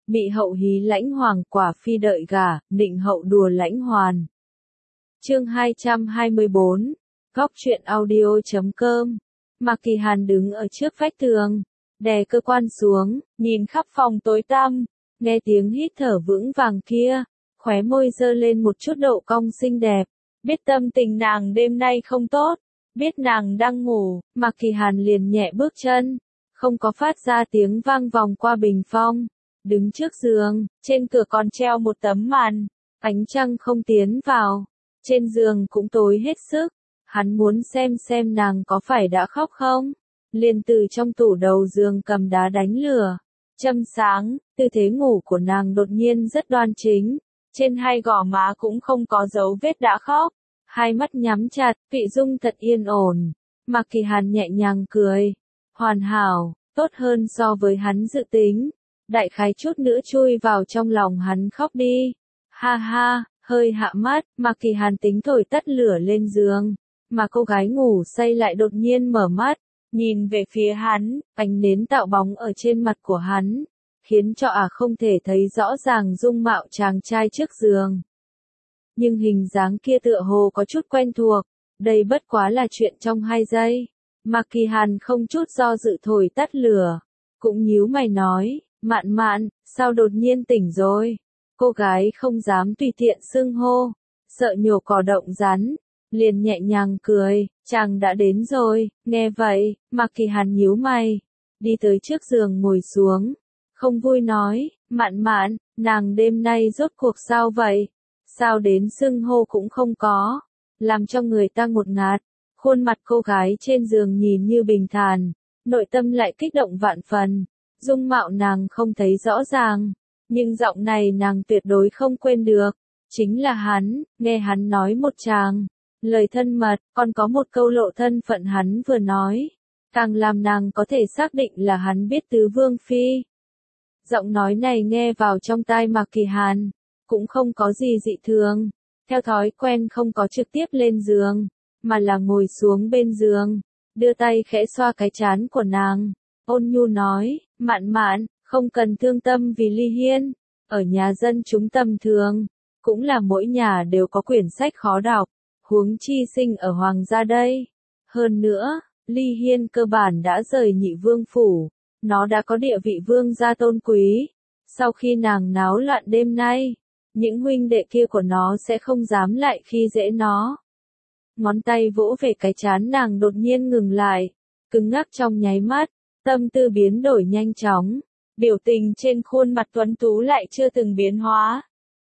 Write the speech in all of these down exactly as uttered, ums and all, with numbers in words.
Mị hậu hí lãnh hoàng quả phi đợi gả, nịnh hậu đùa lãnh hoàn. Chương hai trăm hai mươi bốn, Góc truyện audio chấm com. Mạc Kỳ Hàn đứng ở trước vách tường, đè cơ quan xuống, nhìn khắp phòng tối tăm, nghe tiếng hít thở vững vàng kia, khóe môi giơ lên một chút độ cong xinh đẹp, biết tâm tình nàng đêm nay không tốt, biết nàng đang ngủ, Mạc Kỳ Hàn liền nhẹ bước chân, không có phát ra tiếng vang vòng qua bình phong, đứng trước giường, trên cửa còn treo một tấm màn, ánh trăng không tiến vào, trên giường cũng tối hết sức, hắn muốn xem xem nàng có phải đã khóc không, liền từ trong tủ đầu giường cầm đá đánh lửa, châm sáng, tư thế ngủ của nàng đột nhiên rất đoan chính, trên hai gò má cũng không có dấu vết đã khóc, hai mắt nhắm chặt, vị dung thật yên ổn, Mạc Kỳ Hàn nhẹ nhàng cười, hoàn hảo, tốt hơn so với hắn dự tính, đại khái chút nữa chui vào trong lòng hắn khóc đi, ha ha, hơi hạ mắt, Mạc Kỳ Hàn tính thổi tắt lửa lên giường, mà cô gái ngủ say lại đột nhiên mở mắt, nhìn về phía hắn, ánh nến tạo bóng ở trên mặt của hắn, khiến cho ả không thể thấy rõ ràng dung mạo chàng trai trước giường. Nhưng hình dáng kia tựa hồ có chút quen thuộc, đây bất quá là chuyện trong hai giây. Mạc Kỳ Hàn không chút do dự thổi tắt lửa, cũng nhíu mày nói, Mạn Mạn, sao đột nhiên tỉnh rồi? Cô gái không dám tùy tiện xưng hô, sợ nhổ cỏ động rắn, liền nhẹ nhàng cười, chàng đã đến rồi, nghe vậy, Mạc Kỳ Hàn nhíu mày, đi tới trước giường ngồi xuống, không vui nói, Mạn Mạn, nàng đêm nay rốt cuộc sao vậy? Sao đến xưng hô cũng không có, làm cho người ta ngột ngạt, khuôn mặt cô gái trên giường nhìn như bình thản, nội tâm lại kích động vạn phần, dung mạo nàng không thấy rõ ràng, nhưng giọng này nàng tuyệt đối không quên được, chính là hắn, nghe hắn nói một tràng, lời thân mật, còn có một câu lộ thân phận hắn vừa nói, càng làm nàng có thể xác định là hắn biết tứ vương phi. Giọng nói này nghe vào trong tai Mạc Kỳ Hàn, cũng không có gì dị thường, theo thói quen không có trực tiếp lên giường, mà là ngồi xuống bên giường, đưa tay khẽ xoa cái trán của nàng, ôn nhu nói, Mạn Mạn, không cần thương tâm vì Ly Hiên, ở nhà dân chúng tầm thường, cũng là mỗi nhà đều có quyển sách khó đọc, huống chi sinh ở hoàng gia đây. Hơn nữa, Ly Hiên cơ bản đã rời nhị vương phủ, nó đã có địa vị vương gia tôn quý, sau khi nàng náo loạn đêm nay, những huynh đệ kia của nó sẽ không dám lại khi dễ nó. Ngón tay vỗ về cái trán nàng đột nhiên ngừng lại, cứng ngắc trong nháy mắt, tâm tư biến đổi nhanh chóng, biểu tình trên khuôn mặt tuấn tú lại chưa từng biến hóa.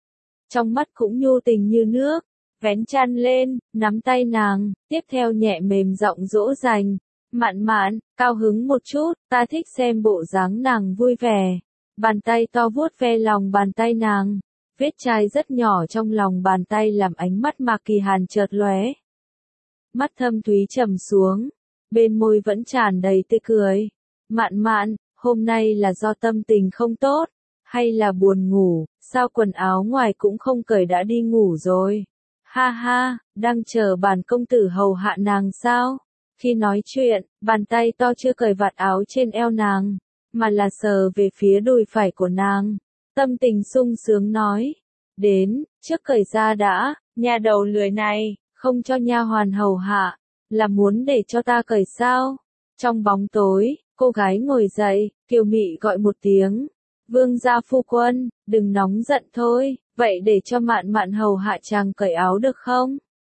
Trong mắt cũng nhu tình như nước, vén chăn lên, nắm tay nàng, tiếp theo nhẹ mềm giọng dỗ dành, Mạn Mạn, cao hứng một chút, ta thích xem bộ dáng nàng vui vẻ. Bàn tay to vuốt ve lòng bàn tay nàng, vết chai rất nhỏ trong lòng bàn tay làm ánh mắt Mạc Kỳ Hàn chợt lóe. Mắt thâm thúy trầm xuống, bên môi vẫn tràn đầy tươi cười. Mạn Mạn, hôm nay là do tâm tình không tốt, hay là buồn ngủ, sao quần áo ngoài cũng không cởi đã đi ngủ rồi? Ha ha, đang chờ bản công tử hầu hạ nàng sao? Khi nói chuyện, bàn tay to chưa cởi vạt áo trên eo nàng, mà là sờ về phía đùi phải của nàng. Tâm tình sung sướng nói, đến, trước cởi ra đã, nhà đầu lười này, không cho nha hoàn hầu hạ, là muốn để cho ta cởi sao? Trong bóng tối, cô gái ngồi dậy, kiều mị gọi một tiếng, vương gia phu quân, đừng nóng giận thôi, vậy để cho Mạn Mạn hầu hạ chàng cởi áo được không?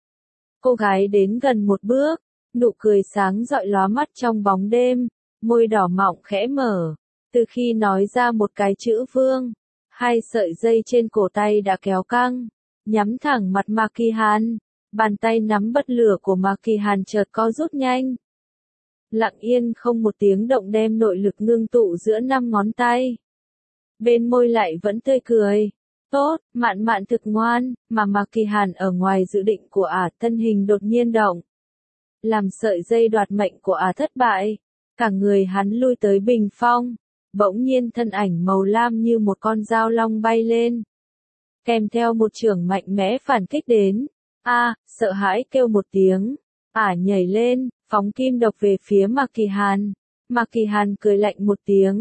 Cô gái đến gần một bước, nụ cười sáng rọi lóa mắt trong bóng đêm, môi đỏ mọng khẽ mở, từ khi nói ra một cái chữ vương, hai sợi dây trên cổ tay đã kéo căng, nhắm thẳng mặt Mạc Kỳ Hàn, bàn tay nắm bật lửa của Mạc Kỳ Hàn chợt co rút nhanh. Lặng yên không một tiếng động đem nội lực ngưng tụ giữa năm ngón tay. Bên môi lại vẫn tươi cười. Tốt, Mạn Mạn thực ngoan, mà Mạc Kỳ Hàn ở ngoài dự định của ả thân hình đột nhiên động. Làm sợi dây đoạt mệnh của ả thất bại, cả người hắn lui tới bình phong, bỗng nhiên thân ảnh màu lam như một con dao long bay lên. Kèm theo một chưởng mạnh mẽ phản kích đến, a, sợ hãi kêu một tiếng, ả nhảy lên, phóng kim độc về phía Mạc Kỳ Hàn. Mạc Kỳ Hàn cười lạnh một tiếng,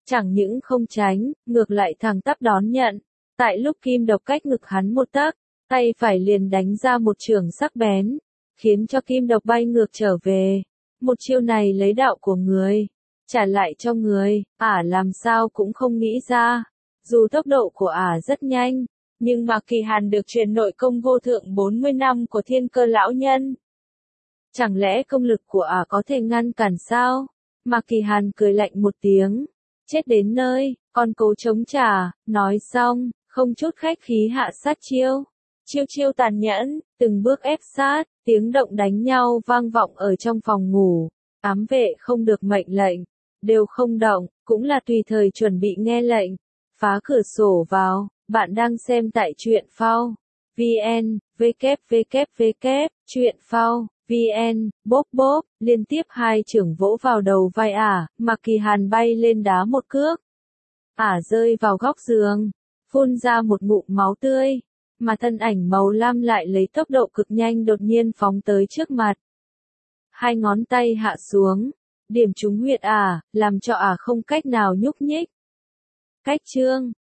Chẳng những không tránh, ngược lại thẳng tắp đón nhận. Tại lúc kim độc cách ngực hắn một tấc, tay phải liền đánh ra một chưởng sắc bén, khiến cho kim độc bay ngược trở về. Một chiêu này lấy đạo của người, trả lại cho người, ả làm sao cũng không nghĩ ra. Dù tốc độ của ả rất nhanh, nhưng mà Kỳ Hàn được truyền nội công vô thượng bốn mươi năm của Thiên Cơ lão nhân. Chẳng lẽ công lực của ả có thể ngăn cản sao? Mà Kỳ Hàn cười lạnh một tiếng, chết đến nơi, con cố chống trả, nói xong, không chút khách khí hạ sát chiêu. Chiêu chiêu tàn nhẫn, từng bước ép sát, tiếng động đánh nhau vang vọng ở trong phòng ngủ. Ám vệ không được mệnh lệnh, đều không động, cũng là tùy thời chuẩn bị nghe lệnh. Phá cửa sổ vào, bạn đang xem tại truyện phao. vn, www, truyện phao, vn, bốp bốp, liên tiếp hai chưởng vỗ vào đầu vai ả, mà Kỳ Hàn bay lên đá một cước. Ả rơi vào góc giường, phun ra một ngụm máu tươi, mà thân ảnh màu lam lại lấy tốc độ cực nhanh đột nhiên phóng tới trước mặt. Hai ngón tay hạ xuống, điểm trúng huyệt ả, làm cho ả không cách nào nhúc nhích. Cách chương